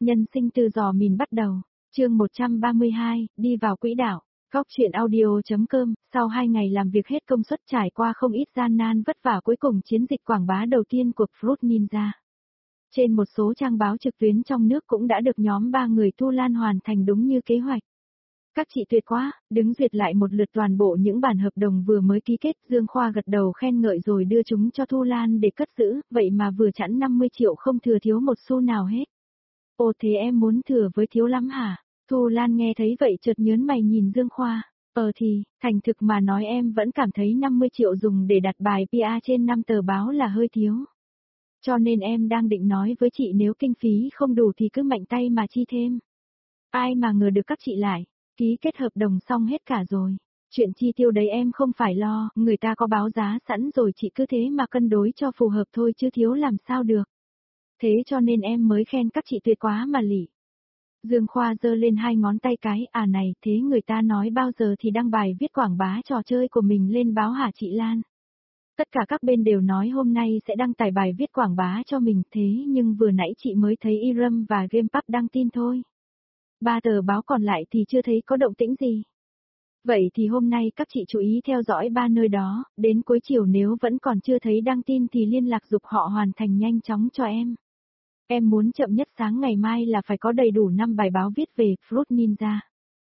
Nhân sinh từ giò mìn bắt đầu, chương 132, đi vào quỹ đạo. Góc truyện audio.com, sau 2 ngày làm việc hết công suất trải qua không ít gian nan vất vả cuối cùng chiến dịch quảng bá đầu tiên của Fruit Ninja. Trên một số trang báo trực tuyến trong nước cũng đã được nhóm 3 người Thu Lan hoàn thành đúng như kế hoạch. Các chị tuyệt quá, đứng duyệt lại một lượt toàn bộ những bản hợp đồng vừa mới ký kết, Dương Khoa gật đầu khen ngợi rồi đưa chúng cho Thu Lan để cất giữ, vậy mà vừa chẵn 50 triệu không thừa thiếu một xu nào hết. Ồ thế em muốn thừa với thiếu lắm hả? Thu Lan nghe thấy vậy chợt nhớn mày nhìn Dương Khoa. Thì, thành thực mà nói em vẫn cảm thấy 50 triệu dùng để đặt bài PR trên 5 tờ báo là hơi thiếu. Cho nên em đang định nói với chị nếu kinh phí không đủ thì cứ mạnh tay mà chi thêm. Ai mà ngờ được các chị lại, ký kết hợp đồng xong hết cả rồi. Chuyện chi tiêu đấy em không phải lo, người ta có báo giá sẵn rồi chị cứ thế mà cân đối cho phù hợp thôi chứ thiếu làm sao được. Thế cho nên em mới khen các chị tuyệt quá mà lỉ. Dương Khoa giơ lên 2 ngón tay cái, này, thế người ta nói bao giờ thì đăng bài viết quảng bá trò chơi của mình lên báo hả chị Lan? Tất cả các bên đều nói hôm nay sẽ đăng tải bài viết quảng bá cho mình, thế nhưng vừa nãy chị mới thấy Iram và Gamepub đăng tin thôi. 3 tờ báo còn lại thì chưa thấy có động tĩnh gì. Vậy thì hôm nay các chị chú ý theo dõi 3 nơi đó, đến cuối chiều nếu vẫn còn chưa thấy đăng tin thì liên lạc giục họ hoàn thành nhanh chóng cho em. Em muốn chậm nhất sáng ngày mai là phải có đầy đủ 5 bài báo viết về Fruit Ninja.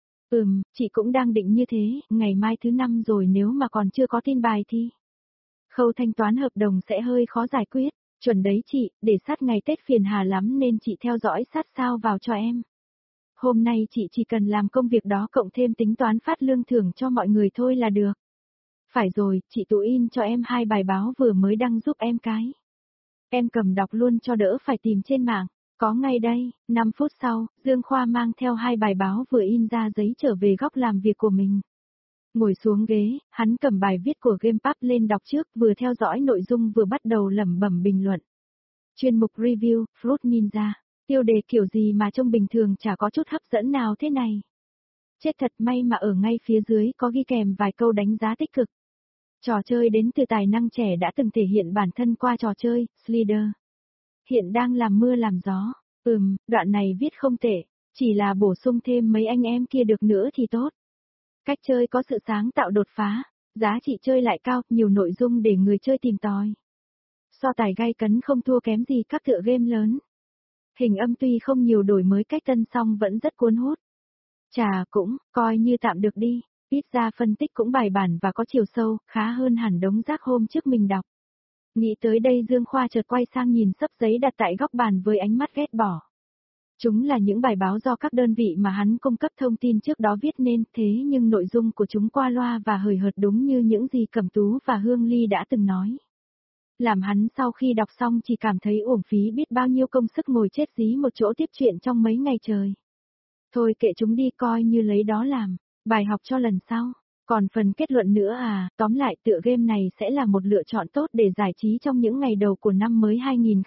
Chị cũng đang định như thế, ngày mai thứ 5 rồi nếu mà còn chưa có tin bài thì khâu thanh toán hợp đồng sẽ hơi khó giải quyết. Chuẩn đấy chị, để sát ngày Tết phiền hà lắm nên chị theo dõi sát sao vào cho em. Hôm nay chị chỉ cần làm công việc đó cộng thêm tính toán phát lương thưởng cho mọi người thôi là được. Phải rồi, chị tụ in cho em 2 bài báo vừa mới đăng giúp em cái. Em cầm đọc luôn cho đỡ phải tìm trên mạng. Có ngay đây, 5 phút sau, Dương Khoa mang theo 2 bài báo vừa in ra giấy trở về góc làm việc của mình. Ngồi xuống ghế, hắn cầm bài viết của Gamepub lên đọc trước, vừa theo dõi nội dung vừa bắt đầu lẩm bẩm bình luận. Chuyên mục review, Fruit Ninja. Tiêu đề kiểu gì mà trông bình thường chả có chút hấp dẫn nào thế này. Chết thật may mà ở ngay phía dưới có ghi kèm vài câu đánh giá tích cực. Trò chơi đến từ tài năng trẻ đã từng thể hiện bản thân qua trò chơi, Slider. Hiện đang làm mưa làm gió. Đoạn này viết không tệ, chỉ là bổ sung thêm mấy anh em kia được nữa thì tốt. Cách chơi có sự sáng tạo đột phá, giá trị chơi lại cao, nhiều nội dung để người chơi tìm tòi. So tài gay cấn không thua kém gì các tựa game lớn. Hình âm tuy không nhiều đổi mới cách tân song vẫn rất cuốn hút. Chà cũng, coi như tạm được đi, ít ra phân tích cũng bài bản và có chiều sâu, khá hơn hẳn đống rác hôm trước mình đọc. Nghĩ tới đây Dương Khoa chợt quay sang nhìn xấp giấy đặt tại góc bàn với ánh mắt ghét bỏ. Chúng là những bài báo do các đơn vị mà hắn cung cấp thông tin trước đó viết nên, thế nhưng nội dung của chúng qua loa và hời hợt đúng như những gì Cẩm Tú và Hương Ly đã từng nói. Làm hắn sau khi đọc xong chỉ cảm thấy uổng phí biết bao nhiêu công sức ngồi chết dí một chỗ tiếp chuyện trong mấy ngày trời. Thôi kệ chúng đi, coi như lấy đó làm bài học cho lần sau. Còn phần kết luận nữa tóm lại tựa game này sẽ là một lựa chọn tốt để giải trí trong những ngày đầu của năm mới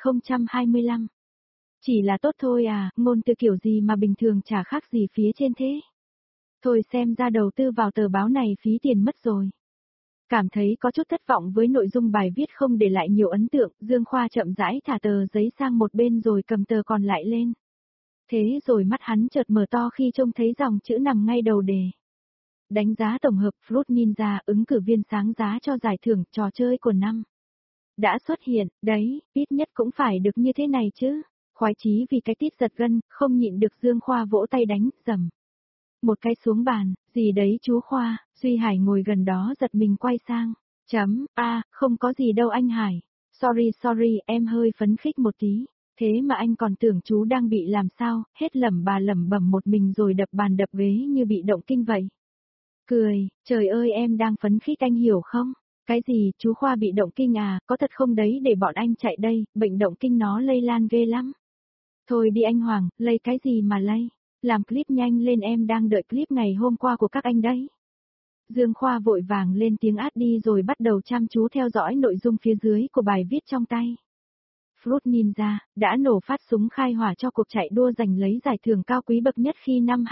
2025. Chỉ là tốt thôi ngôn từ kiểu gì mà bình thường chả khác gì phía trên thế. Thôi xem ra đầu tư vào tờ báo này phí tiền mất rồi. Cảm thấy có chút thất vọng với nội dung bài viết không để lại nhiều ấn tượng, Dương Khoa chậm rãi thả tờ giấy sang một bên rồi cầm tờ còn lại lên. Thế rồi mắt hắn chợt mở to khi trông thấy dòng chữ nằm ngay đầu đề. Đánh giá tổng hợp Fruit Ninja ứng cử viên sáng giá cho giải thưởng trò chơi của năm. Đã xuất hiện, đấy, ít nhất cũng phải được như thế này chứ. Khoái chí vì cái tít giật gân, không nhịn được Dương Khoa vỗ tay đánh, rầm. Một cái xuống bàn, gì đấy chú Khoa, Duy Hải ngồi gần đó giật mình quay sang. Không có gì đâu anh Hải. Sorry, em hơi phấn khích một tí. Thế mà anh còn tưởng chú đang bị làm sao, hết lẩm bẩm một mình rồi đập bàn đập ghế như bị động kinh vậy. Cười, trời ơi em đang phấn khích anh hiểu không? Cái gì, chú Khoa bị động kinh có thật không đấy để bọn anh chạy đây, bệnh động kinh nó lây lan ghê lắm. Thôi đi anh Hoàng, lây cái gì mà lây? Làm clip nhanh lên em đang đợi clip ngày hôm qua của các anh đấy. Dương Khoa vội vàng lên tiếng át đi rồi bắt đầu chăm chú theo dõi nội dung phía dưới của bài viết trong tay. Fruit Ninja đã nổ phát súng khai hỏa cho cuộc chạy đua giành lấy giải thưởng cao quý bậc nhất khi năm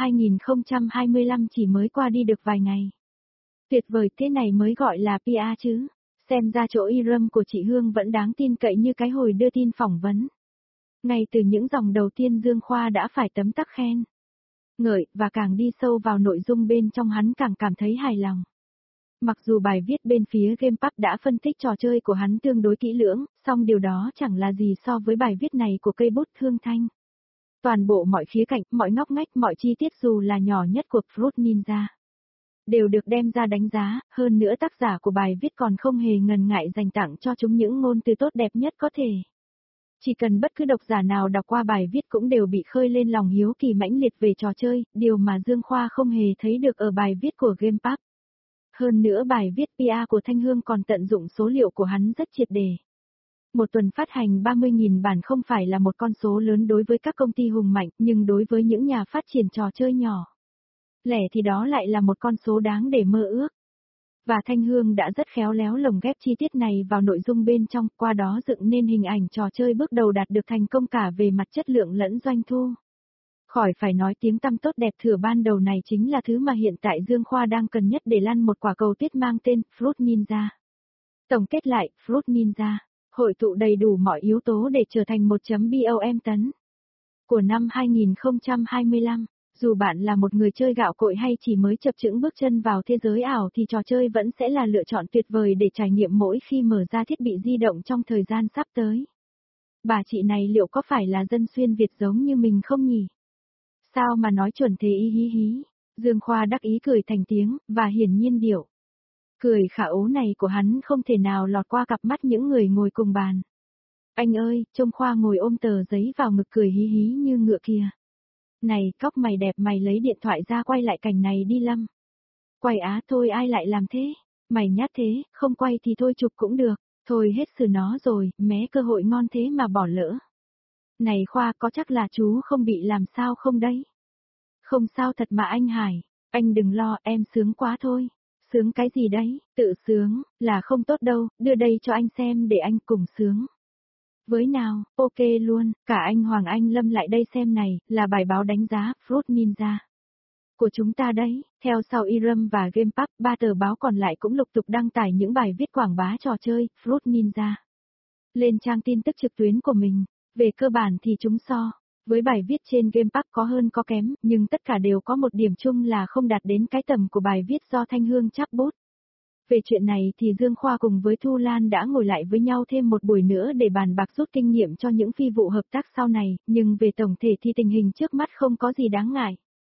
2025 chỉ mới qua đi được vài ngày. Tuyệt vời, thế này mới gọi là PR chứ. Xem ra chỗ Iram của chị Hương vẫn đáng tin cậy như cái hồi đưa tin phỏng vấn. Ngay từ những dòng đầu tiên Dương Khoa đã phải tấm tắc khen ngợi, và càng đi sâu vào nội dung bên trong hắn càng cảm thấy hài lòng. Mặc dù bài viết bên phía Gamepub đã phân tích trò chơi của hắn tương đối kỹ lưỡng, song điều đó chẳng là gì so với bài viết này của cây bút Hương Thanh. Toàn bộ mọi khía cạnh, mọi ngóc ngách, mọi chi tiết dù là nhỏ nhất của Fruit Ninja đều được đem ra đánh giá, hơn nữa tác giả của bài viết còn không hề ngần ngại dành tặng cho chúng những ngôn từ tốt đẹp nhất có thể. Chỉ cần bất cứ độc giả nào đọc qua bài viết cũng đều bị khơi lên lòng hiếu kỳ mãnh liệt về trò chơi, điều mà Dương Khoa không hề thấy được ở bài viết của Gamepub. Hơn nữa bài viết PR của Thanh Hương còn tận dụng số liệu của hắn rất triệt để. Một tuần phát hành 30.000 bản không phải là một con số lớn đối với các công ty hùng mạnh, nhưng đối với những nhà phát triển trò chơi nhỏ lẻ thì đó lại là một con số đáng để mơ ước. Và Thanh Hương đã rất khéo léo lồng ghép chi tiết này vào nội dung bên trong, qua đó dựng nên hình ảnh trò chơi bước đầu đạt được thành công cả về mặt chất lượng lẫn doanh thu. Khỏi phải nói tiếng tăm tốt đẹp thừa ban đầu này chính là thứ mà hiện tại Dương Khoa đang cần nhất để lăn một quả cầu tuyết mang tên Fruit Ninja. Tổng kết lại, Fruit Ninja hội tụ đầy đủ mọi yếu tố để trở thành 1.bom tấn của năm 2025. Dù bạn là một người chơi gạo cội hay chỉ mới chập chững bước chân vào thế giới ảo thì trò chơi vẫn sẽ là lựa chọn tuyệt vời để trải nghiệm mỗi khi mở ra thiết bị di động trong thời gian sắp tới. Bà chị này liệu có phải là dân xuyên Việt giống như mình không nhỉ? Sao mà nói chuẩn thế ý hí hí? Dương Khoa đắc ý cười thành tiếng, và hiển nhiên điệu cười khả ố này của hắn không thể nào lọt qua cặp mắt những người ngồi cùng bàn. Anh ơi, trông Khoa ngồi ôm tờ giấy vào ngực cười hí hí như ngựa kìa. Này, cóc mày đẹp, mày lấy điện thoại ra quay lại cảnh này đi Lâm. Quay á, thôi ai lại làm thế? Mày nhát thế, không quay thì thôi chụp cũng được. Thôi hết xử nó rồi, mé cơ hội ngon thế mà bỏ lỡ. Này Khoa, có chắc là chú không bị làm sao không đấy? Không sao thật mà anh Hải, anh đừng lo, em sướng quá thôi. Sướng cái gì đấy, tự sướng, là không tốt đâu, đưa đây cho anh xem để anh cùng sướng. Với nào, ok luôn, cả anh Hoàng Anh Lâm lại đây xem này, là bài báo đánh giá Fruit Ninja của chúng ta đấy. Theo sau Iram và Gamepub, 3 tờ báo còn lại cũng lục tục đăng tải những bài viết quảng bá trò chơi Fruit Ninja lên trang tin tức trực tuyến của mình. Về cơ bản thì chúng so với bài viết trên Gamepub có hơn có kém, nhưng tất cả đều có một điểm chung là không đạt đến cái tầm của bài viết do Thanh Hương chắp bút. Về chuyện này thì Dương Khoa cùng với Thu Lan đã ngồi lại với nhau thêm một buổi nữa để bàn bạc rút kinh nghiệm cho những phi vụ hợp tác sau này, nhưng về tổng thể thì tình hình trước mắt không có gì đáng ngại.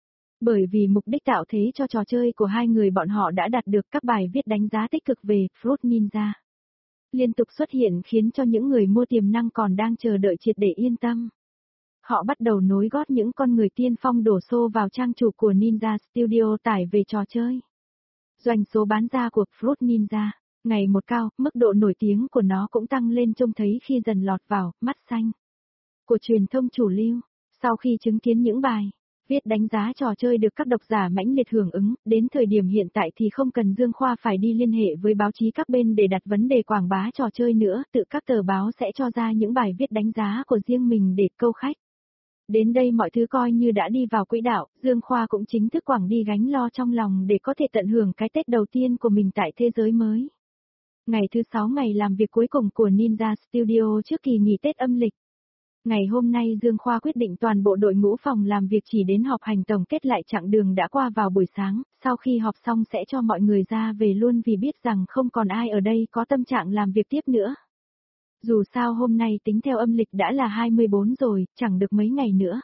Bởi vì mục đích tạo thế cho trò chơi của hai người bọn họ đã đạt được, các bài viết đánh giá tích cực về Fruit Ninja liên tục xuất hiện khiến cho những người mua tiềm năng còn đang chờ đợi triệt để yên tâm. Họ bắt đầu nối gót những con người tiên phong đổ xô vào trang chủ của Ninja Studio tải về trò chơi. Doanh số bán ra của Fruit Ninja ngày một cao, mức độ nổi tiếng của nó cũng tăng lên trông thấy khi dần lọt vào mắt xanh của truyền thông chủ lưu. Sau khi chứng kiến những bài viết đánh giá trò chơi được các độc giả mãnh liệt hưởng ứng, đến thời điểm hiện tại thì không cần Dương Khoa phải đi liên hệ với báo chí các bên để đặt vấn đề quảng bá trò chơi nữa, tự các tờ báo sẽ cho ra những bài viết đánh giá của riêng mình để câu khách. Đến đây mọi thứ coi như đã đi vào quỹ đạo, Dương Khoa cũng chính thức quẳng đi gánh lo trong lòng để có thể tận hưởng cái Tết đầu tiên của mình tại thế giới mới. Ngày thứ 6 ngày làm việc cuối cùng của Ninja Studio trước kỳ nghỉ Tết âm lịch. Ngày hôm nay Dương Khoa quyết định toàn bộ đội ngũ phòng làm việc chỉ đến họp hành tổng kết lại chặng đường đã qua vào buổi sáng, sau khi họp xong sẽ cho mọi người ra về luôn vì biết rằng không còn ai ở đây có tâm trạng làm việc tiếp nữa. Dù sao hôm nay tính theo âm lịch đã là 24 rồi, chẳng được mấy ngày nữa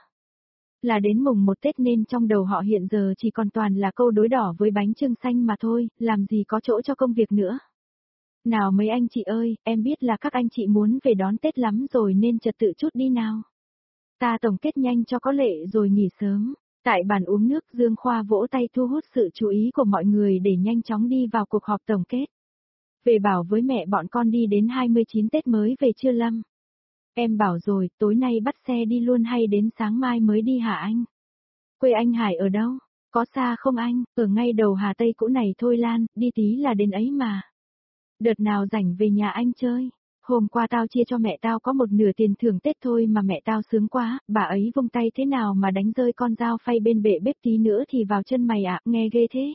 là đến mùng 1 Tết nên trong đầu họ hiện giờ chỉ còn toàn là câu đối đỏ với bánh chưng xanh mà thôi, làm gì có chỗ cho công việc nữa. Nào mấy anh chị ơi, em biết là các anh chị muốn về đón Tết lắm rồi nên trật tự chút đi nào. Ta tổng kết nhanh cho có lệ rồi nghỉ sớm. Tại bàn uống nước, Dương Khoa vỗ tay thu hút sự chú ý của mọi người để nhanh chóng đi vào cuộc họp tổng kết. Về bảo với mẹ bọn con đi đến 29 Tết mới về chưa Lâm? Em bảo rồi, tối nay bắt xe đi luôn hay đến sáng mai mới đi hả anh? Quê anh Hải ở đâu? Có xa không anh? Ở ngay đầu Hà Tây cũ này thôi Lan, đi tí là đến ấy mà. Đợt nào rảnh về nhà anh chơi? Hôm qua tao chia cho mẹ tao có một nửa tiền thưởng Tết thôi mà mẹ tao sướng quá, bà ấy vung tay thế nào mà đánh rơi con dao phay bên bệ bếp tí nữa thì vào chân mày ạ, nghe ghê thế.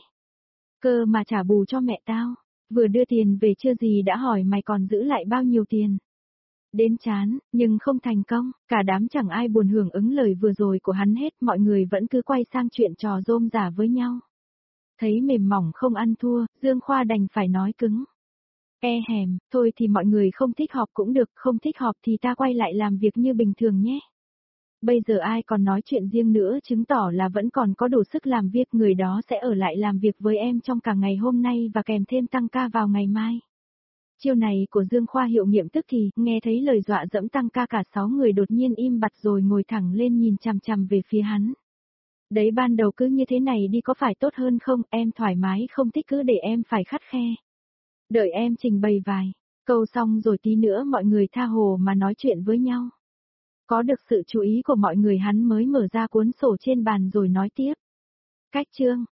Cơ mà trả bù cho mẹ tao, vừa đưa tiền về chưa gì đã hỏi mày còn giữ lại bao nhiêu tiền. đến chán, nhưng không thành công, cả đám chẳng ai buồn hưởng ứng lời vừa rồi của hắn hết, mọi người vẫn cứ quay sang chuyện trò rôm rả với nhau. Thấy mềm mỏng không ăn thua, Dương Khoa đành phải nói cứng. E hèm, thôi thì mọi người không thích họp cũng được, không thích họp thì ta quay lại làm việc như bình thường nhé. Bây giờ ai còn nói chuyện riêng nữa chứng tỏ là vẫn còn có đủ sức làm việc, người đó sẽ ở lại làm việc với em trong cả ngày hôm nay và kèm thêm tăng ca vào ngày mai. Chiêu này của Dương Khoa hiệu nghiệm tức thì, nghe thấy lời dọa dẫm tăng ca cả 6 người đột nhiên im bặt rồi ngồi thẳng lên nhìn chằm chằm về phía hắn. Đấy ban đầu cứ như thế này đi có phải tốt hơn không, em thoải mái không thích cứ để em phải khắt khe. Đợi em trình bày vài câu xong rồi tí nữa mọi người tha hồ mà nói chuyện với nhau. Có được sự chú ý của mọi người hắn mới mở ra cuốn sổ trên bàn rồi nói tiếp. Cách chương,